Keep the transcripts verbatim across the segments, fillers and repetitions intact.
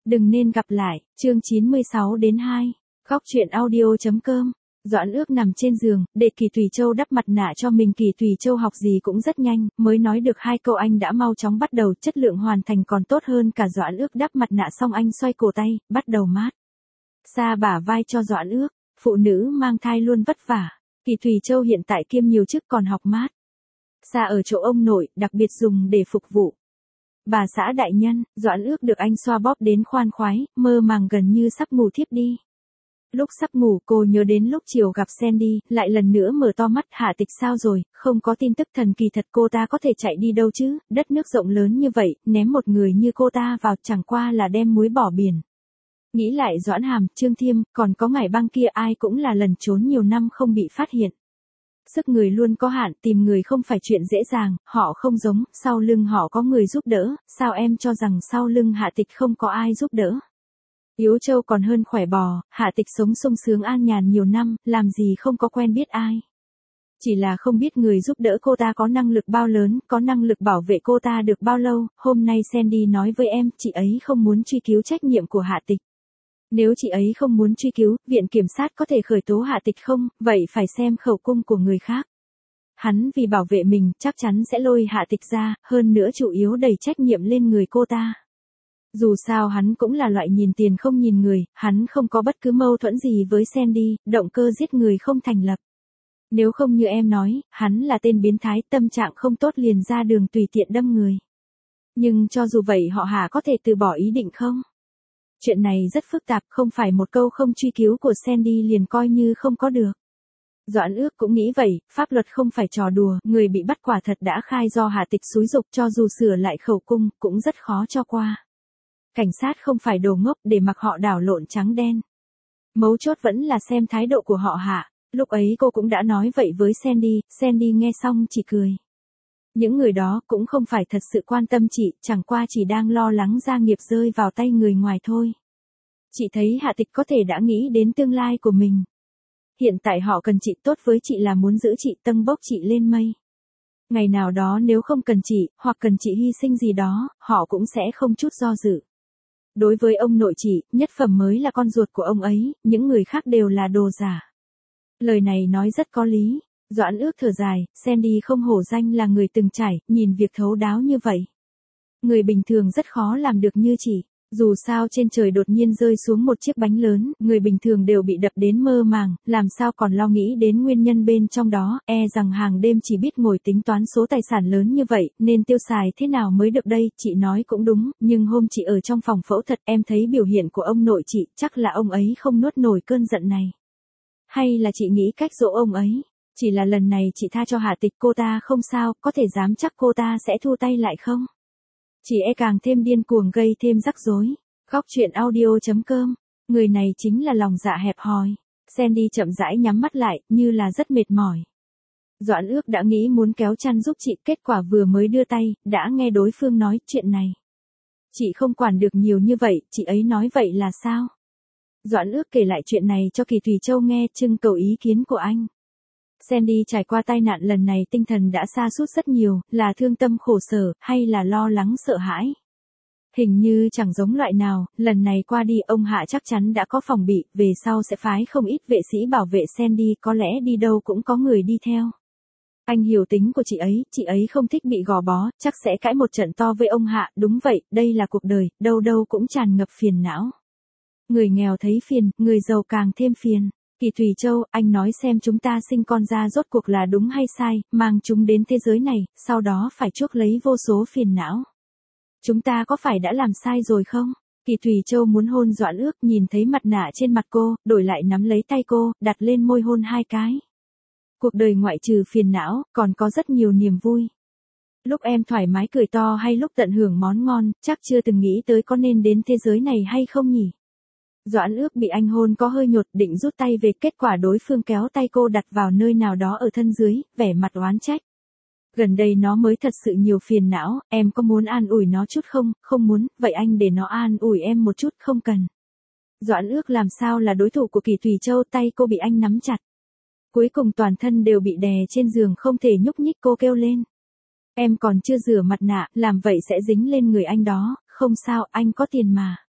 Đừng nên gặp lại, chương chín mươi sáu đến hai. Góc truyện audio.com. Doãn Ước nằm trên giường, để Kỳ Thùy Châu đắp mặt nạ cho mình. Kỳ Thùy Châu học gì cũng rất nhanh, mới nói được hai câu anh đã mau chóng bắt đầu, chất lượng hoàn thành còn tốt hơn cả Doãn Ước đắp mặt nạ xong anh xoay cổ tay, bắt đầu mát xa bả vai cho Doãn Ước. Phụ nữ mang thai luôn vất vả. Kỳ Thùy Châu hiện tại kiêm nhiều chức còn học mát xa ở chỗ ông nội, đặc biệt dùng để phục vụ bà xã đại nhân. Doãn Ước được anh xoa bóp đến khoan khoái, mơ màng gần như sắp ngủ thiếp đi. Lúc sắp ngủ cô nhớ đến lúc chiều gặp Sandy, lại lần nữa mở to mắt. Hạ Tịch sao rồi, không có tin tức. Thần kỳ thật, cô ta có thể chạy đi đâu chứ, đất nước rộng lớn như vậy, ném một người như cô ta vào chẳng qua là đem muối bỏ biển. Nghĩ lại Doãn Hàm, Trương Thiêm, còn có Ngải Băng kia, ai cũng là lần trốn nhiều năm không bị phát hiện. Sức người luôn có hạn, tìm người không phải chuyện dễ dàng, họ không giống, sau lưng họ có người giúp đỡ. Sao em cho rằng sau lưng Hạ Tịch không có ai giúp đỡ? Yếu trâu còn hơn khỏe bò, Hạ Tịch sống sung sướng an nhàn nhiều năm, làm gì không có quen biết ai. Chỉ là không biết người giúp đỡ cô ta có năng lực bao lớn, có năng lực bảo vệ cô ta được bao lâu. Hôm nay Sandy nói với em, chị ấy không muốn truy cứu trách nhiệm của Hạ Tịch. Nếu chị ấy không muốn truy cứu, viện kiểm sát có thể khởi tố Hạ Tịch không, vậy phải xem khẩu cung của người khác. Hắn vì bảo vệ mình, chắc chắn sẽ lôi Hạ Tịch ra, hơn nữa chủ yếu đẩy trách nhiệm lên người cô ta. Dù sao hắn cũng là loại nhìn tiền không nhìn người, hắn không có bất cứ mâu thuẫn gì với Sandy, động cơ giết người không thành lập. Nếu không như em nói, hắn là tên biến thái, tâm trạng không tốt liền ra đường tùy tiện đâm người. Nhưng cho dù vậy họ Hạ có thể từ bỏ ý định không? Chuyện này rất phức tạp, không phải một câu không truy cứu của Sandy liền coi như không có được. Doãn Ước cũng nghĩ vậy, pháp luật không phải trò đùa, người bị bắt quả thật đã khai do Hạ Tịch xúi giục, cho dù sửa lại khẩu cung, cũng rất khó cho qua. Cảnh sát không phải đồ ngốc để mặc họ đảo lộn trắng đen. Mấu chốt vẫn là xem thái độ của họ Hạ. Lúc ấy cô cũng đã nói vậy với Sandy, Sandy nghe xong chỉ cười. Những người đó cũng không phải thật sự quan tâm chị, chẳng qua chỉ đang lo lắng gia nghiệp rơi vào tay người ngoài thôi. Chị thấy Hạ Tịch có thể đã nghĩ đến tương lai của mình. Hiện tại họ cần chị, tốt với chị là muốn giữ chị, tâng bốc chị lên mây. Ngày nào đó nếu không cần chị, hoặc cần chị hy sinh gì đó, họ cũng sẽ không chút do dự. Đối với ông nội chị, nhất phẩm mới là con ruột của ông ấy, những người khác đều là đồ giả. Lời này nói rất có lý. Doãn Ước thở dài, Sandy không hổ danh là người từng trải, nhìn việc thấu đáo như vậy. Người bình thường rất khó làm được như chị. Dù sao trên trời đột nhiên rơi xuống một chiếc bánh lớn, người bình thường đều bị đập đến mơ màng, làm sao còn lo nghĩ đến nguyên nhân bên trong đó, e rằng hàng đêm chỉ biết ngồi tính toán số tài sản lớn như vậy, nên tiêu xài thế nào mới được đây. Chị nói cũng đúng, nhưng hôm chị ở trong phòng phẫu thuật em thấy biểu hiện của ông nội chị, chắc là ông ấy không nuốt nổi cơn giận này. Hay là chị nghĩ cách dỗ ông ấy? Chỉ là lần này chị tha cho Hạ Tịch, cô ta không sao, có thể dám chắc cô ta sẽ thu tay lại không? Chỉ e càng thêm điên cuồng gây thêm rắc rối. Góc truyện audio.com. Người này chính là lòng dạ hẹp hòi. Sandy chậm rãi nhắm mắt lại, như là rất mệt mỏi. Doãn Ước đã nghĩ muốn kéo chăn giúp chị, kết quả vừa mới đưa tay, đã nghe đối phương nói chuyện này. Chị không quản được nhiều như vậy, chị ấy nói vậy là sao? Doãn Ước kể lại chuyện này cho Kỳ Thùy Châu nghe, trưng cầu ý kiến của anh. Sandy trải qua tai nạn lần này tinh thần đã sa sút rất nhiều, là thương tâm khổ sở, hay là lo lắng sợ hãi? Hình như chẳng giống loại nào, lần này qua đi ông Hạ chắc chắn đã có phòng bị, về sau sẽ phái không ít vệ sĩ bảo vệ Sandy, có lẽ đi đâu cũng có người đi theo. Anh hiểu tính của chị ấy, chị ấy không thích bị gò bó, chắc sẽ cãi một trận to với ông Hạ, đúng vậy, đây là cuộc đời, đâu đâu cũng tràn ngập phiền não. Người nghèo thấy phiền, người giàu càng thêm phiền. Kỳ Thùy Châu, anh nói xem chúng ta sinh con ra rốt cuộc là đúng hay sai, mang chúng đến thế giới này, sau đó phải chuốc lấy vô số phiền não. Chúng ta có phải đã làm sai rồi không? Kỳ Thùy Châu muốn hôn Doãn Ước, nhìn thấy mặt nạ trên mặt cô, đổi lại nắm lấy tay cô, đặt lên môi hôn hai cái. Cuộc đời ngoại trừ phiền não, còn có rất nhiều niềm vui. Lúc em thoải mái cười to hay lúc tận hưởng món ngon, chắc chưa từng nghĩ tới có nên đến thế giới này hay không nhỉ? Doãn Ước bị anh hôn có hơi nhột, định rút tay về, kết quả đối phương kéo tay cô đặt vào nơi nào đó ở thân dưới, vẻ mặt oán trách. Gần đây nó mới thật sự nhiều phiền não, em có muốn an ủi nó chút không? Không muốn, vậy anh để nó an ủi em một chút, không cần. Doãn Ước làm sao là đối thủ của Kỳ Thùy Châu, tay cô bị anh nắm chặt. Cuối cùng toàn thân đều bị đè trên giường, không thể nhúc nhích, cô kêu lên. Em còn chưa rửa mặt nạ, làm vậy sẽ dính lên người anh đó, không sao, anh có tiền mà.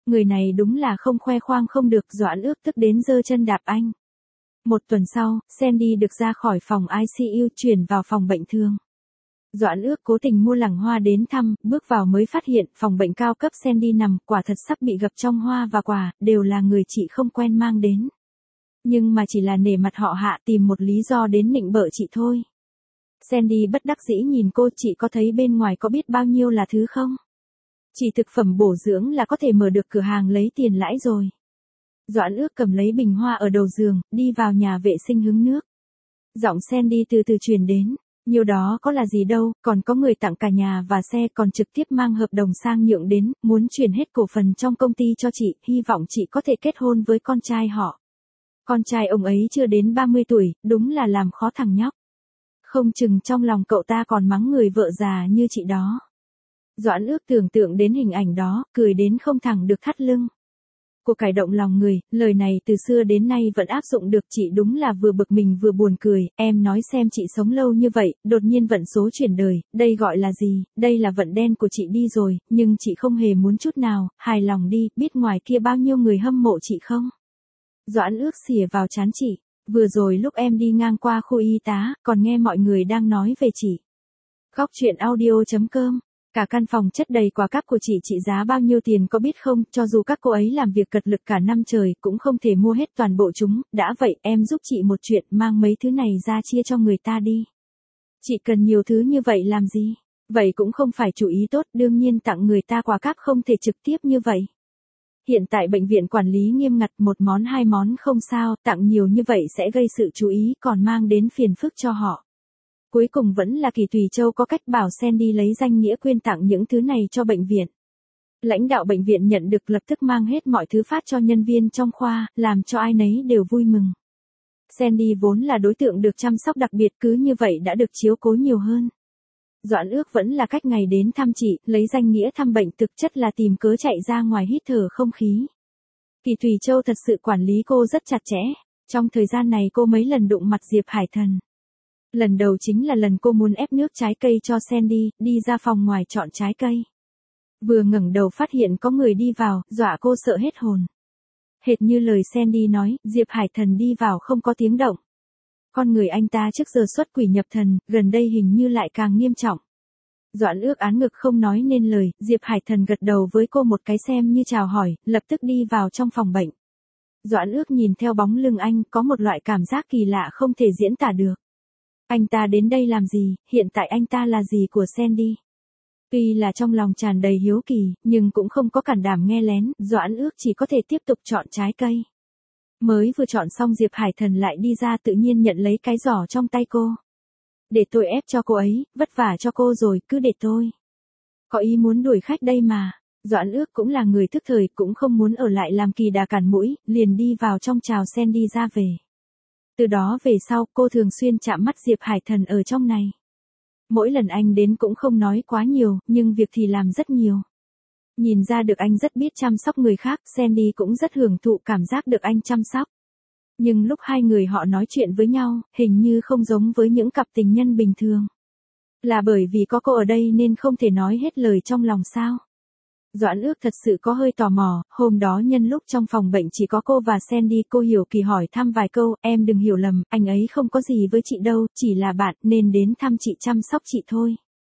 Người này đúng là không khoe khoang không được, Doãn Ước tức đến giơ chân đạp anh. Một tuần sau, Sandy được ra khỏi phòng i xê u chuyển vào phòng bệnh thường. Doãn Ước cố tình mua lẵng hoa đến thăm, bước vào mới phát hiện phòng bệnh cao cấp Sandy nằm, quả thật sắp bị gập trong hoa và quà, đều là người chị không quen mang đến. Nhưng mà chỉ là nể mặt họ Hạ tìm một lý do đến nịnh bợ chị thôi. Sandy bất đắc dĩ nhìn cô, chị có thấy bên ngoài có biết bao nhiêu là thứ không? Chỉ thực phẩm bổ dưỡng là có thể mở được cửa hàng lấy tiền lãi rồi. Doãn Ước cầm lấy bình hoa ở đầu giường, đi vào nhà vệ sinh hứng nước. Giọng Sandy từ từ truyền đến, nhiều đó có là gì đâu, còn có người tặng cả nhà và xe, còn trực tiếp mang hợp đồng sang nhượng đến, muốn chuyển hết cổ phần trong công ty cho chị, hy vọng chị có thể kết hôn với con trai họ. Con trai ông ấy chưa đến ba mươi tuổi, đúng là làm khó thằng nhóc. Không chừng trong lòng cậu ta còn mắng người vợ già như chị đó. Doãn Ước tưởng tượng đến hình ảnh đó, cười đến không thẳng được thắt lưng. Cô cải động lòng người, lời này từ xưa đến nay vẫn áp dụng được, chị đúng là vừa bực mình vừa buồn cười, em nói xem chị sống lâu như vậy, đột nhiên vận số chuyển đời, đây gọi là gì, đây là vận đen của chị đi rồi, nhưng chị không hề muốn chút nào, hài lòng đi, biết ngoài kia bao nhiêu người hâm mộ chị không? Doãn Ước xỉa vào trán chị, vừa rồi lúc em đi ngang qua khu y tá, còn nghe mọi người đang nói về chị. Góc truyện audio chấm com. Cả căn phòng chất đầy quà cáp của chị, trị giá bao nhiêu tiền có biết không, cho dù các cô ấy làm việc cật lực cả năm trời cũng không thể mua hết toàn bộ chúng, đã vậy em giúp chị một chuyện, mang mấy thứ này ra chia cho người ta đi. Chị cần nhiều thứ như vậy làm gì? Vậy cũng không phải chủ ý tốt, đương nhiên tặng người ta quà cáp không thể trực tiếp như vậy. Hiện tại bệnh viện quản lý nghiêm ngặt, một món hai món không sao, tặng nhiều như vậy sẽ gây sự chú ý còn mang đến phiền phức cho họ. Cuối cùng vẫn là Kỳ Tùy Châu có cách bảo Sandy lấy danh nghĩa quyên tặng những thứ này cho bệnh viện. Lãnh đạo bệnh viện nhận được lập tức mang hết mọi thứ phát cho nhân viên trong khoa, làm cho ai nấy đều vui mừng. Sandy vốn là đối tượng được chăm sóc đặc biệt, cứ như vậy đã được chiếu cố nhiều hơn. Doãn Ước vẫn là cách ngày đến thăm chị, lấy danh nghĩa thăm bệnh, thực chất là tìm cớ chạy ra ngoài hít thở không khí. Kỳ Tùy Châu thật sự quản lý cô rất chặt chẽ, trong thời gian này cô mấy lần đụng mặt Diệp Hải Thần. Lần đầu chính là lần cô muốn ép nước trái cây cho Sandy, đi ra phòng ngoài chọn trái cây. Vừa ngẩng đầu phát hiện có người đi vào, dọa cô sợ hết hồn. Hệt như lời Sandy nói, Diệp Hải Thần đi vào không có tiếng động. Con người anh ta trước giờ xuất quỷ nhập thần, gần đây hình như lại càng nghiêm trọng. Doãn Ước án ngực không nói nên lời, Diệp Hải Thần gật đầu với cô một cái xem như chào hỏi, lập tức đi vào trong phòng bệnh. Doãn Ước nhìn theo bóng lưng anh, có một loại cảm giác kỳ lạ không thể diễn tả được. Anh ta đến đây làm gì, hiện tại anh ta là gì của Sandy? Tuy là trong lòng tràn đầy hiếu kỳ, nhưng cũng không có can đảm nghe lén, Doãn Ước chỉ có thể tiếp tục chọn trái cây. Mới vừa chọn xong Diệp Hải Thần lại đi ra, tự nhiên nhận lấy cái giỏ trong tay cô. Để tôi ép cho cô ấy, vất vả cho cô rồi, cứ để tôi. Có ý muốn đuổi khách đây mà. Doãn Ước cũng là người thức thời, cũng không muốn ở lại làm kỳ đà cản mũi, liền đi vào trong chào Sandy ra về. Từ đó về sau, cô thường xuyên chạm mắt Diệp Hải Thần ở trong này. Mỗi lần anh đến cũng không nói quá nhiều, nhưng việc thì làm rất nhiều. Nhìn ra được anh rất biết chăm sóc người khác, Sandy cũng rất hưởng thụ cảm giác được anh chăm sóc. Nhưng lúc hai người họ nói chuyện với nhau, hình như không giống với những cặp tình nhân bình thường. Là bởi vì có cô ở đây nên không thể nói hết lời trong lòng sao? Doãn Ước thật sự có hơi tò mò, hôm đó nhân lúc trong phòng bệnh chỉ có cô và Sandy, cô hiểu kỳ hỏi thăm vài câu, em đừng hiểu lầm, anh ấy không có gì với chị đâu, chỉ là bạn nên đến thăm chị chăm sóc chị thôi.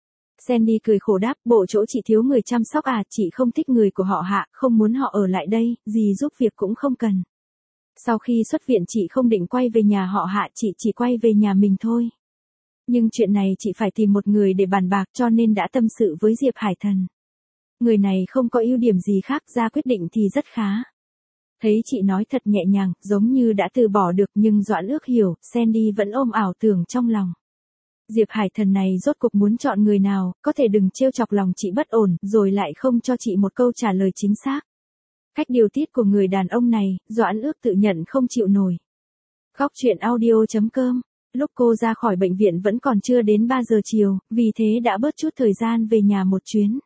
Sandy cười khổ đáp, bộ chỗ chị thiếu người chăm sóc à, chị không thích người của họ Hạ, không muốn họ ở lại đây, gì giúp việc cũng không cần. Sau khi xuất viện chị không định quay về nhà họ Hạ, chị chỉ quay về nhà mình thôi. Nhưng chuyện này chị phải tìm một người để bàn bạc, cho nên đã tâm sự với Diệp Hải Thần. Người này không có ưu điểm gì khác, ra quyết định thì rất khá. Thấy chị nói thật nhẹ nhàng, giống như đã từ bỏ được, nhưng Doãn Ước hiểu, Sandy vẫn ôm ảo tưởng trong lòng. Diệp Hải Thần này rốt cuộc muốn chọn người nào, có thể đừng trêu chọc lòng chị bất ổn, rồi lại không cho chị một câu trả lời chính xác. Cách điều tiết của người đàn ông này, Doãn Ước tự nhận không chịu nổi. Góc truyện audio chấm com. Lúc cô ra khỏi bệnh viện vẫn còn chưa đến ba giờ chiều, vì thế đã bớt chút thời gian về nhà một chuyến.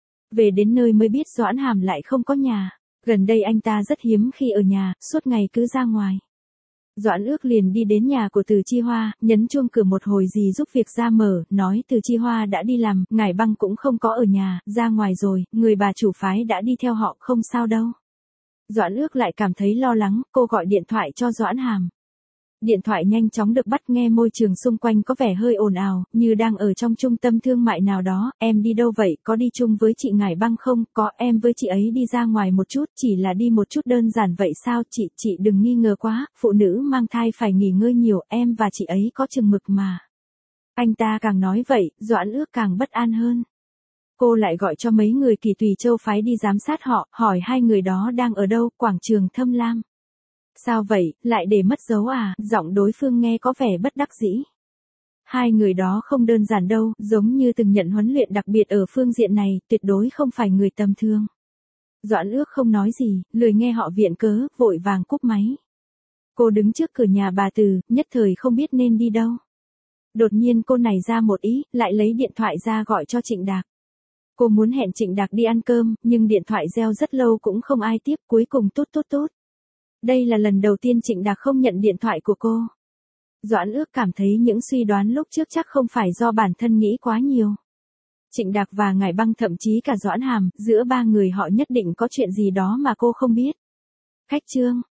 Về đến nơi mới biết Doãn Hàm lại không có nhà. Gần đây anh ta rất hiếm khi ở nhà, suốt ngày cứ ra ngoài. Doãn Ước liền đi đến nhà của Từ Chi Hoa, nhấn chuông cửa một hồi gì giúp việc ra mở, nói Từ Chi Hoa đã đi làm, Ngải Băng cũng không có ở nhà, ra ngoài rồi, người bà chủ phái đã đi theo họ, không sao đâu. Doãn Ước lại cảm thấy lo lắng, cô gọi điện thoại cho Doãn Hàm. Điện thoại nhanh chóng được bắt, nghe môi trường xung quanh có vẻ hơi ồn ào, như đang ở trong trung tâm thương mại nào đó. Em đi đâu vậy, có đi chung với chị Ngải Băng không? Có, em với chị ấy đi ra ngoài một chút, chỉ là đi một chút đơn giản vậy sao? Chị, chị đừng nghi ngờ quá, phụ nữ mang thai phải nghỉ ngơi nhiều, em và chị ấy có chừng mực mà. Anh ta càng nói vậy, Doãn Ước càng bất an hơn. Cô lại gọi cho mấy người Kỳ Tùy Châu phái đi giám sát họ, hỏi hai người đó đang ở đâu, quảng trường Thâm Lam. Sao vậy, lại để mất dấu à? Giọng đối phương nghe có vẻ bất đắc dĩ. Hai người đó không đơn giản đâu, giống như từng nhận huấn luyện đặc biệt ở phương diện này, tuyệt đối không phải người tầm thường. Doãn Ước không nói gì, lười nghe họ viện cớ, vội vàng cúp máy. Cô đứng trước cửa nhà bà Từ, nhất thời không biết nên đi đâu. Đột nhiên cô nảy ra một ý, lại lấy điện thoại ra gọi cho Trịnh Đạc. Cô muốn hẹn Trịnh Đạc đi ăn cơm, nhưng điện thoại reo rất lâu cũng không ai tiếp, cuối cùng tốt tốt tốt. Đây là lần đầu tiên Trịnh Đạc không nhận điện thoại của cô. Doãn Ước cảm thấy những suy đoán lúc trước chắc không phải do bản thân nghĩ quá nhiều. Trịnh Đạc và Ngải Băng, thậm chí cả Doãn Hàm, giữa ba người họ nhất định có chuyện gì đó mà cô không biết. Khách trương.